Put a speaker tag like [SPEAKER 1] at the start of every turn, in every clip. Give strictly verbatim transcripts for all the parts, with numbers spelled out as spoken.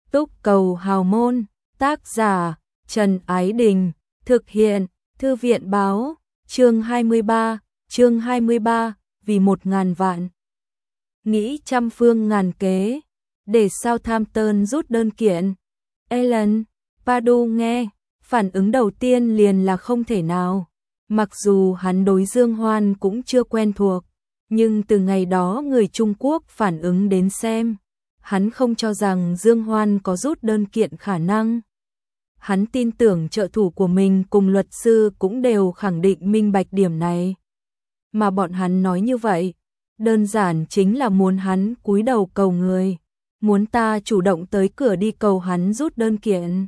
[SPEAKER 1] Túc cầu hào môn, tác giả Trần Ái Đình, thực hiện Thư viện báo, chương hai mươi ba, chương hai mươi ba, vì một ngàn vạn. Nghĩ trăm phương ngàn kế, để Southampton rút đơn kiện. Alan Pardew nghe, phản ứng đầu tiên liền là không thể nào. Mặc dù hắn đối Dương Hoan cũng chưa quen thuộc, nhưng từ ngày đó người Trung Quốc phản ứng đến xem, hắn không cho rằng Dương Hoan có rút đơn kiện khả năng. Hắn tin tưởng trợ thủ của mình cùng luật sư cũng đều khẳng định minh bạch điểm này. Mà bọn hắn nói như vậy, đơn giản chính là muốn hắn cúi đầu cầu người, muốn ta chủ động tới cửa đi cầu hắn rút đơn kiện.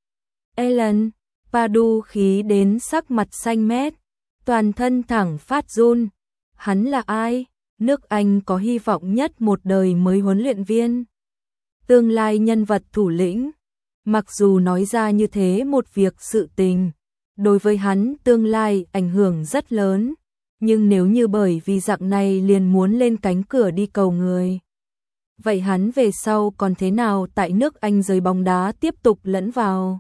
[SPEAKER 1] Alan Pardew khí đến sắc mặt xanh mét, toàn thân thẳng phát run. Hắn là ai? Nước Anh có hy vọng nhất một đời mới huấn luyện viên, tương lai nhân vật thủ lĩnh. Mặc dù nói ra như thế một việc sự tình, đối với hắn tương lai ảnh hưởng rất lớn, nhưng nếu như bởi vì dạng này liền muốn lên cánh cửa đi cầu người, vậy hắn về sau còn thế nào tại nước Anh giới bóng đá tiếp tục lẫn vào?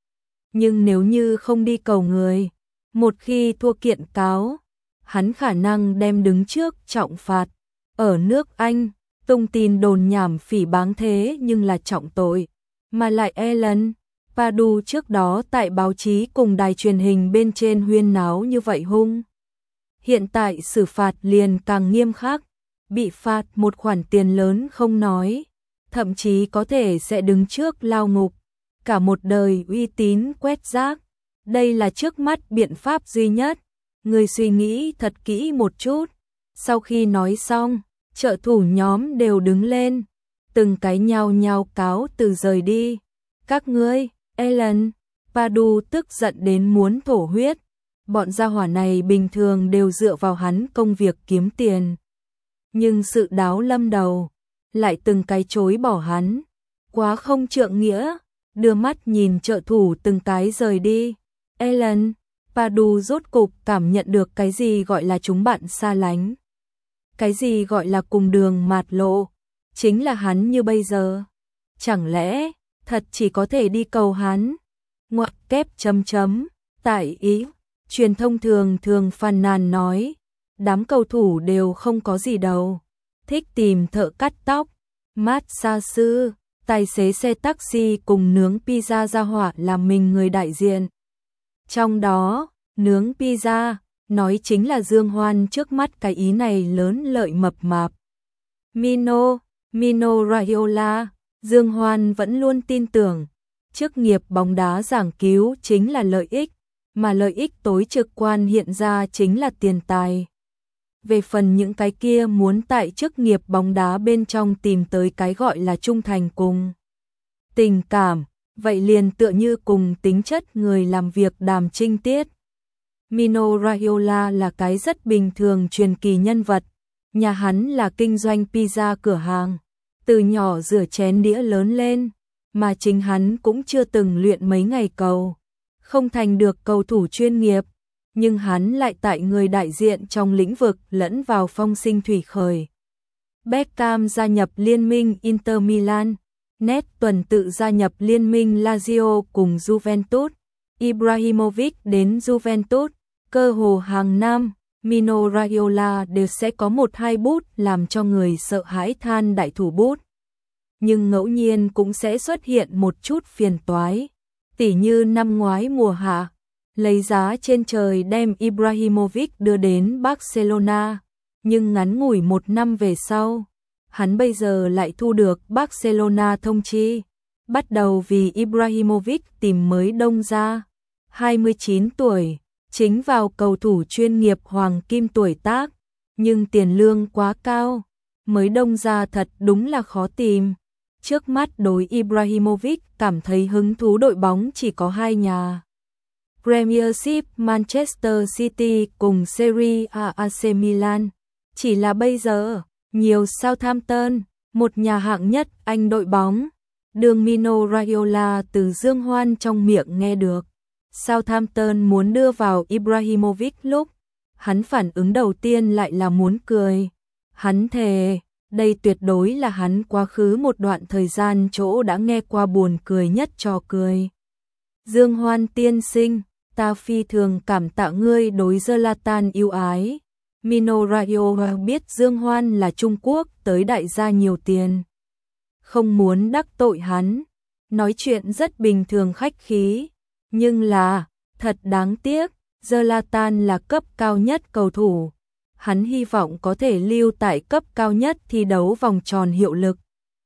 [SPEAKER 1] Nhưng nếu như không đi cầu người, một khi thua kiện cáo, hắn khả năng đem đứng trước trọng phạt. Ở nước Anh, tung tin đồn nhảm phỉ báng thế nhưng là trọng tội, mà lại Alan Pardew trước đó tại báo chí cùng đài truyền hình bên trên huyên náo như vậy hung. Hiện tại xử phạt liền càng nghiêm khắc, bị phạt một khoản tiền lớn không nói, thậm chí có thể sẽ đứng trước lao ngục, cả một đời uy tín quét rác. Đây là trước mắt biện pháp duy nhất, người suy nghĩ thật kỹ một chút. Sau khi nói xong, trợ thủ nhóm đều đứng lên, từng cái nhao nhao cáo từ rời đi. Các ngươi, Alan Pardew tức giận đến muốn thổ huyết. Bọn gia hỏa này bình thường đều dựa vào hắn công việc kiếm tiền, nhưng sự đáo lâm đầu lại từng cái chối bỏ hắn, quá không trượng nghĩa. Đưa mắt nhìn trợ thủ từng cái rời đi, Alan Pardew rốt cục cảm nhận được cái gì gọi là chúng bạn xa lánh, cái gì gọi là cùng đường mạt lộ. Chính là hắn như bây giờ, chẳng lẽ thật chỉ có thể đi cầu hắn? Ngoặc kép chấm chấm. Tại Ý, truyền thông thường thường phàn nàn nói, đám cầu thủ đều không có gì đâu, thích tìm thợ cắt tóc, massage sư, tài xế xe taxi cùng nướng pizza ra hỏa làm mình người đại diện. Trong đó, nướng pizza, nói chính là Dương Hoan trước mắt cái ý này lớn lợi mập mạp. Mino, Mino Raiola, Dương Hoan vẫn luôn tin tưởng, chức nghiệp bóng đá giảng cứu chính là lợi ích, mà lợi ích tối trực quan hiện ra chính là tiền tài. Về phần những cái kia muốn tại chức nghiệp bóng đá bên trong tìm tới cái gọi là trung thành cùng tình cảm, vậy liền tựa như cùng tính chất người làm việc đàm trinh tiết. Mino Raiola là cái rất bình thường truyền kỳ nhân vật, nhà hắn là kinh doanh pizza cửa hàng, từ nhỏ rửa chén đĩa lớn lên, mà chính hắn cũng chưa từng luyện mấy ngày cầu, không thành được cầu thủ chuyên nghiệp, nhưng hắn lại tại người đại diện trong lĩnh vực lẫn vào phong sinh thủy khởi. Beckham gia nhập liên minh Inter Milan, Nét tuần tự gia nhập liên minh Lazio cùng Juventus, Ibrahimovic đến Juventus, cơ hồ hàng năm, Mino Raiola đều sẽ có một hai bút làm cho người sợ hãi than đại thủ bút. Nhưng ngẫu nhiên cũng sẽ xuất hiện một chút phiền toái, tỉ như năm ngoái mùa hạ, lấy giá trên trời đem Ibrahimovic đưa đến Barcelona, nhưng ngắn ngủi một năm về sau, hắn bây giờ lại thu được Barcelona thông chi, bắt đầu vì Ibrahimovic tìm mới đông ra. hai mươi chín tuổi, chính vào cầu thủ chuyên nghiệp hoàng kim tuổi tác, nhưng tiền lương quá cao, mới đông ra thật đúng là khó tìm. Trước mắt đối Ibrahimovic cảm thấy hứng thú đội bóng chỉ có hai nhà Premiership, Manchester City cùng Serie A a xê Milan. Chỉ là bây giờ, nhiều Southampton, một nhà hạng nhất Anh đội bóng, đường Mino Raiola từ Dương Hoan trong miệng nghe được Southampton muốn đưa vào Ibrahimovic lúc, hắn phản ứng đầu tiên lại là muốn cười. Hắn thề, Đây tuyệt đối là hắn quá khứ một đoạn thời gian chỗ đã nghe qua buồn cười nhất trò cười. Dương Hoan tiên sinh, ta phi thường cảm tạ ngươi đối Zlatan yêu ái. Mino Raiola biết Dương Hoan là Trung Quốc tới đại gia nhiều tiền, không muốn đắc tội hắn, nói chuyện rất bình thường khách khí, nhưng là, thật đáng tiếc, Zlatan là cấp cao nhất cầu thủ. Hắn hy vọng có thể lưu tại cấp cao nhất thi đấu vòng tròn hiệu lực.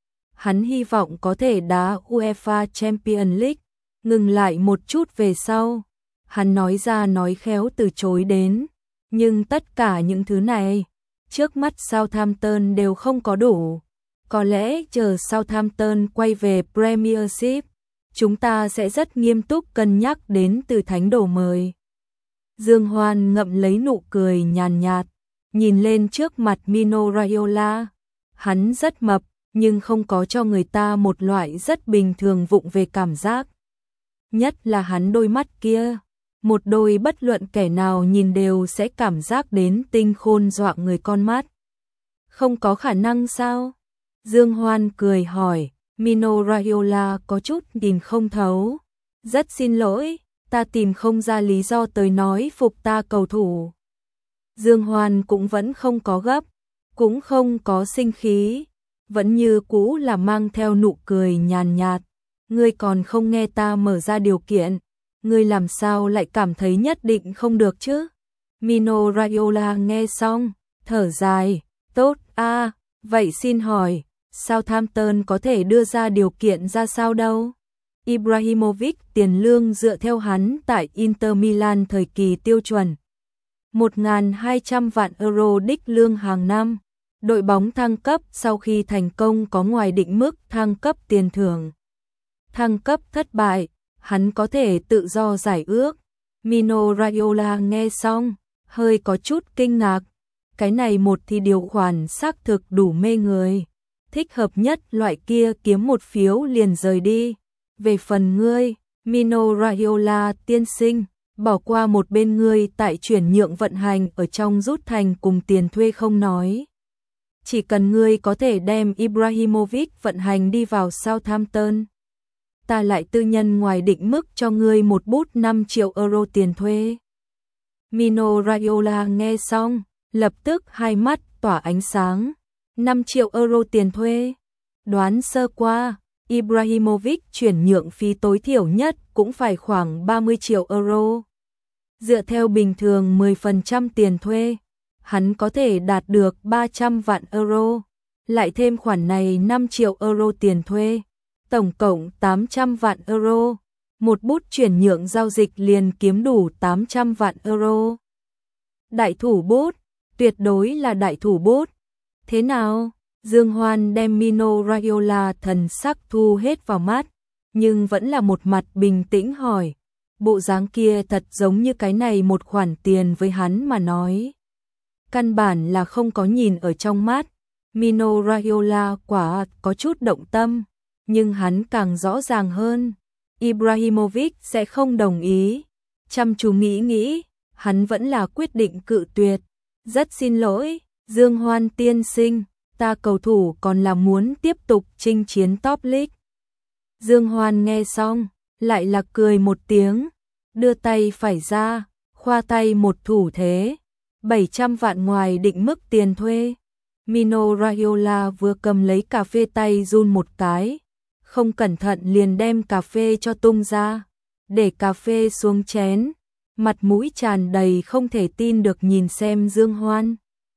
[SPEAKER 1] Hắn hy vọng có thể đá UEFA Champions League. Ngừng lại một chút về sau, hắn nói ra nói khéo từ chối đến, nhưng tất cả những thứ này, trước mắt Southampton đều không có đủ. Có lẽ chờ Southampton quay về Premiership, chúng ta sẽ rất nghiêm túc cân nhắc đến từ thánh đồ mời. Dương Hoan ngậm lấy nụ cười nhàn nhạt, nhìn lên trước mặt Mino Raiola. Hắn rất mập, nhưng không có cho người ta một loại rất bình thường vụng về cảm giác. Nhất là hắn đôi mắt kia, một đôi bất luận kẻ nào nhìn đều sẽ cảm giác đến tinh khôn dọa người con mắt. Không có khả năng sao? Dương Hoan cười hỏi. Mino Raiola có chút nhìn không thấu. Rất xin lỗi, ta tìm không ra lý do tới nói phục ta cầu thủ. Dương Hoan cũng vẫn không có gấp, cũng không có sinh khí, vẫn như cũ là mang theo nụ cười nhàn nhạt. Ngươi còn không nghe ta mở ra điều kiện, ngươi làm sao lại cảm thấy nhất định không được chứ? Mino Raiola nghe xong, thở dài, tốt a, à, vậy xin hỏi, Southampton có thể đưa ra điều kiện ra sao đâu? Ibrahimovic tiền lương dựa theo hắn tại Inter Milan thời kỳ tiêu chuẩn. một nghìn hai trăm vạn euro đích lương hàng năm. Đội bóng thăng cấp sau khi thành công có ngoài định mức thăng cấp tiền thưởng. Thăng cấp thất bại, hắn có thể tự do giải ước. Mino Raiola nghe xong, hơi có chút kinh ngạc. Cái này một thì điều khoản xác thực đủ mê người. Thích hợp nhất loại kia kiếm một phiếu liền rời đi. Về phần ngươi, Mino Raiola tiên sinh, bỏ qua một bên ngươi tại chuyển nhượng vận hành ở trong rút thành cùng tiền thuê không nói. Chỉ cần ngươi có thể đem Ibrahimovic vận hành đi vào Southampton, ta lại tư nhân ngoài định mức cho ngươi một bút năm triệu euro tiền thuê. Mino Raiola nghe xong, lập tức hai mắt tỏa ánh sáng. năm triệu euro tiền thuê. Đoán sơ qua, Ibrahimovic chuyển nhượng phí tối thiểu nhất cũng phải khoảng ba mươi triệu euro. Dựa theo bình thường mười phần trăm tiền thuê, hắn có thể đạt được ba trăm vạn euro. Lại thêm khoản này năm triệu euro tiền thuê, tổng cộng tám trăm vạn euro. Một bút chuyển nhượng giao dịch liền kiếm đủ tám trăm vạn euro. Đại thủ bút, tuyệt đối là đại thủ bút. Thế nào? Dương Hoan đem Mino Raiola thần sắc thu hết vào mắt, nhưng vẫn là một mặt bình tĩnh hỏi. Bộ dáng kia thật giống như cái này một khoản tiền với hắn mà nói. Căn bản là không có nhìn ở trong mắt. Mino Raiola quả có chút động tâm, nhưng hắn càng rõ ràng hơn. Ibrahimovic sẽ không đồng ý. Chăm chú nghĩ nghĩ, hắn vẫn là quyết định cự tuyệt. Rất xin lỗi, Dương Hoan tiên sinh, ta cầu thủ còn là muốn tiếp tục chinh chiến top league. Dương Hoan nghe xong, lại là cười một tiếng, đưa tay phải ra, khoa tay một thủ thế. bảy trăm vạn ngoài định mức tiền thuê. Mino Raiola vừa cầm lấy cà phê tay run một cái, không cẩn thận liền đem cà phê cho tung ra, để cà phê xuống chén, mặt mũi tràn đầy không thể tin được nhìn xem Dương Hoan.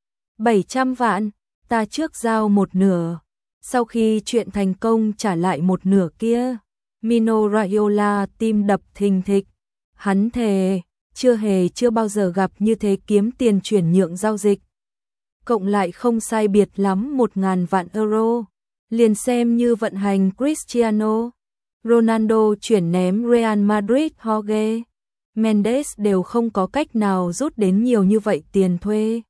[SPEAKER 1] bảy trăm vạn, ta trước giao một nửa, sau khi chuyện thành công trả lại một nửa kia. Mino Raiola tim đập thình thịch, hắn thề, chưa hề chưa bao giờ gặp như thế kiếm tiền chuyển nhượng giao dịch. Cộng lại không sai biệt lắm một ngàn vạn euro, liền xem như vận hành Cristiano Ronaldo chuyển ném Real Madrid Jorge Mendes đều không có cách nào rút đến nhiều như vậy tiền thuê.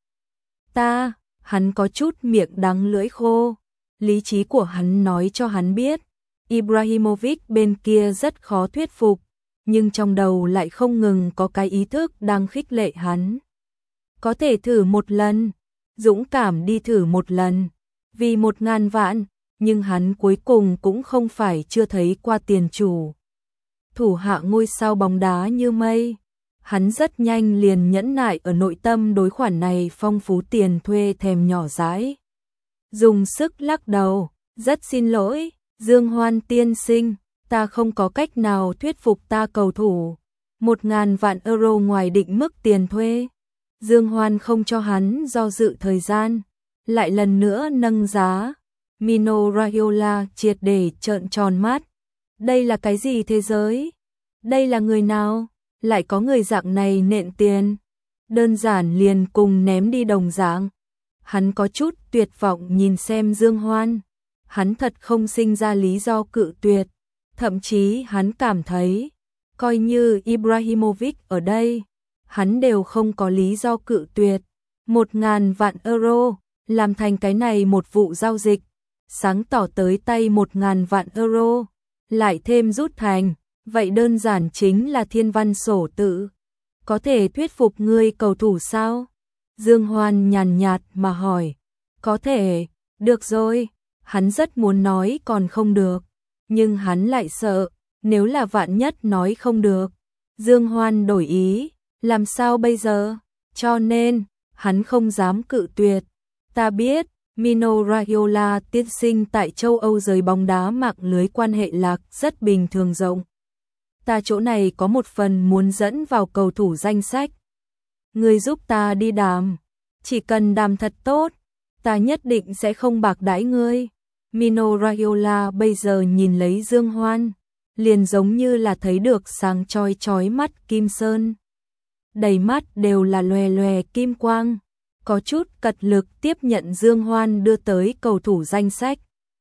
[SPEAKER 1] Ta, hắn có chút miệng đắng lưỡi khô, lý trí của hắn nói cho hắn biết, Ibrahimovic bên kia rất khó thuyết phục, nhưng trong đầu lại không ngừng có cái ý thức đang khích lệ hắn. Có thể thử một lần, dũng cảm đi thử một lần, Vì một ngàn vạn, nhưng hắn cuối cùng cũng không phải chưa thấy qua tiền chủ. Thủ hạ ngôi sao bóng đá như mây. Hắn rất nhanh liền nhẫn nại ở nội tâm đối khoản này phong phú tiền thuê thèm nhỏ dãi. Dùng sức lắc đầu, rất xin lỗi, Dương Hoan tiên sinh, ta không có cách nào thuyết phục ta cầu thủ. Một ngàn vạn euro ngoài định mức tiền thuê. Dương Hoan không cho hắn do dự thời gian, lại lần nữa nâng giá. Mino Raiola triệt để trợn tròn mắt. Đây là cái gì thế giới? Đây là người nào? Lại có người dạng này nện tiền? Đơn giản liền cùng ném đi đồng dạng. Hắn có chút tuyệt vọng nhìn xem Dương Hoan. Hắn thật không sinh ra lý do cự tuyệt. Thậm chí hắn cảm thấy, coi như Ibrahimovic ở đây, hắn đều không có lý do cự tuyệt. Một ngàn vạn euro, làm thành cái này một vụ giao dịch. Sáng tỏ tới tay một ngàn vạn euro, lại thêm rút thành, vậy đơn giản chính là thiên văn sổ tự. Có thể thuyết phục ngươi cầu thủ sao? Dương Hoan nhàn nhạt mà hỏi. Có thể, được rồi, hắn rất muốn nói còn không được, nhưng hắn lại sợ, nếu là vạn nhất nói không được. Dương Hoan đổi ý, làm sao bây giờ? Cho nên, hắn không dám cự tuyệt. Ta biết, Mino Raiola tiên sinh tại châu Âu giới bóng đá mạng lưới quan hệ lạc rất bình thường rộng. Ta chỗ này có một phần muốn dẫn vào cầu thủ danh sách. Ngươi giúp ta đi đàm, chỉ cần đàm thật tốt, ta nhất định sẽ không bạc đãi ngươi. Mino Raiola bây giờ nhìn lấy Dương Hoan, liền giống như là thấy được sáng chói chói mắt kim sơn. Đầy mắt đều là lòe lòe kim quang. Có chút cật lực tiếp nhận Dương Hoan đưa tới cầu thủ danh sách.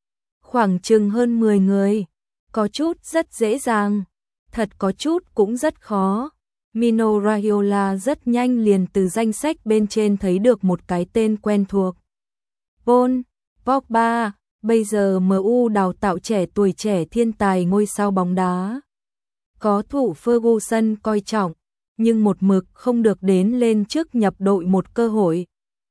[SPEAKER 1] Khoảng chừng hơn mười người, có chút rất dễ dàng, thật có chút cũng rất khó. Mino Raiola rất nhanh liền từ danh sách bên trên thấy được một cái tên quen thuộc. Paul Pogba, bây giờ em u đào tạo trẻ tuổi trẻ thiên tài ngôi sao bóng đá. Có thủ Ferguson coi trọng, nhưng một mực không được đến lên trước nhập đội một cơ hội.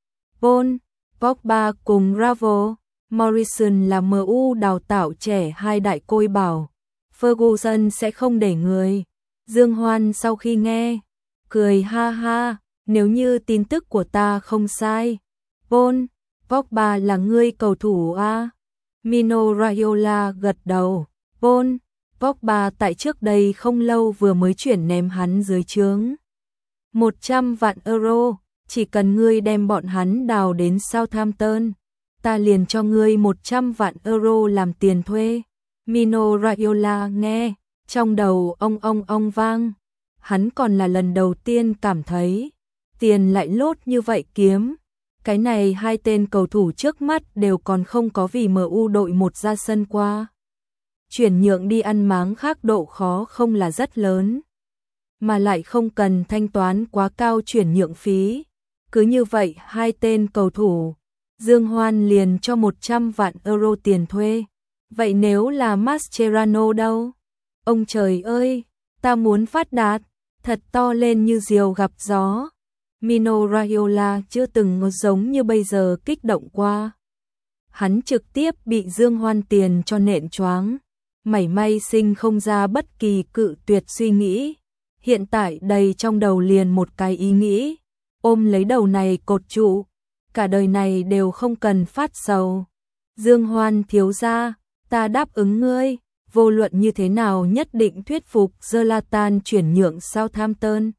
[SPEAKER 1] Paul Pogba cùng Bravo Morrison là em u đào tạo trẻ hai đại côi bảo. Ferguson sẽ không để người. Dương Hoan sau khi nghe, cười ha ha, nếu như tin tức của ta không sai. Paul Pogba là ngươi cầu thủ a? Mino Raiola gật đầu. Paul Pogba tại trước đây không lâu vừa mới chuyển ném hắn dưới trướng. một trăm vạn euro, chỉ cần ngươi đem bọn hắn đào đến Southampton, ta liền cho ngươi một trăm vạn euro làm tiền thuê. Mino Raiola nghe, trong đầu ông ông ông vang. Hắn còn là lần đầu tiên cảm thấy, tiền lại lốt như vậy kiếm. Cái này hai tên cầu thủ trước mắt đều còn không có vì em u đội một ra sân qua. Chuyển nhượng đi ăn máng khác độ khó không là rất lớn, mà lại không cần thanh toán quá cao chuyển nhượng phí. Cứ như vậy hai tên cầu thủ, Dương Hoan liền cho một trăm vạn euro tiền thuê. Vậy nếu là Mascherano đâu? Ông trời ơi, ta muốn phát đạt, thật to lên như diều gặp gió. Mino Raiola chưa từng giống như bây giờ kích động qua. Hắn trực tiếp bị Dương Hoan tiền cho nện choáng, mảy may sinh không ra bất kỳ cự tuyệt suy nghĩ. Hiện tại đầy trong đầu liền một cái ý nghĩ, ôm lấy đầu này cột trụ, cả đời này đều không cần phát sầu. Dương Hoan thiếu gia, ta đáp ứng ngươi, vô luận như thế nào nhất định thuyết phục Zlatan chuyển nhượng Southampton.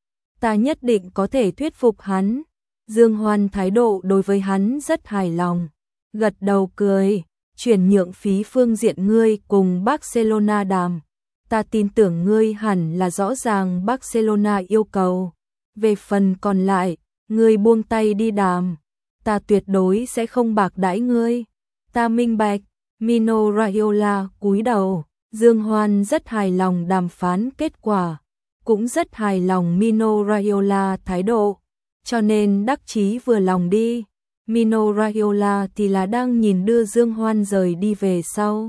[SPEAKER 1] Ta nhất định có thể thuyết phục hắn. Dương Hoan thái độ đối với hắn rất hài lòng, gật đầu cười. Chuyển nhượng phí phương diện ngươi cùng Barcelona đàm, ta tin tưởng ngươi hẳn là rõ ràng Barcelona yêu cầu. Về phần còn lại, ngươi buông tay đi đàm, ta tuyệt đối sẽ không bạc đãi ngươi. Ta minh bạch. Mino Raiola cúi đầu. Dương Hoan rất hài lòng đàm phán kết quả, cũng rất hài lòng Mino Raiola thái độ, cho nên đắc chí vừa lòng đi. Mino Raiola thì là đang nhìn đưa Dương Hoan rời đi về sau.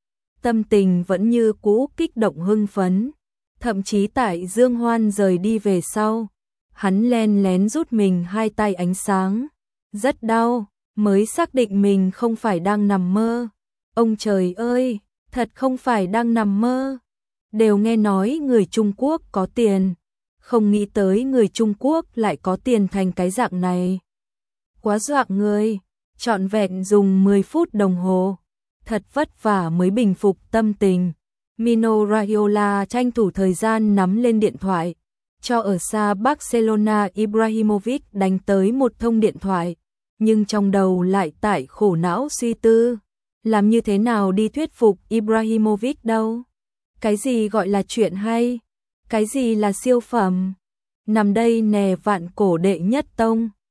[SPEAKER 1] Tâm tình vẫn như cũ kích động hưng phấn, thậm chí tại Dương Hoan rời đi về sau, hắn len lén rút mình hai tay ánh sáng, rất đau, mới xác định mình không phải đang nằm mơ. Ông trời ơi, thật không phải đang nằm mơ. Đều nghe nói người Trung Quốc có tiền, không nghĩ tới người Trung Quốc lại có tiền thành cái dạng này. Quá dọa người, trọn vẹn dùng mười phút đồng hồ, thật vất vả mới bình phục tâm tình. Mino Raiola tranh thủ thời gian nắm lên điện thoại, cho ở xa Barcelona Ibrahimovic đánh tới một thông điện thoại, nhưng trong đầu lại tại khổ não suy tư, làm như thế nào đi thuyết phục Ibrahimovic đâu? Cái gì gọi là chuyện hay? Cái gì là siêu phẩm? Nằm đây nè vạn cổ đệ nhất tông.